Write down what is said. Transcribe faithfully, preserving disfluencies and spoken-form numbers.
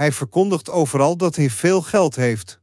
Hij verkondigt overal dat hij veel geld heeft.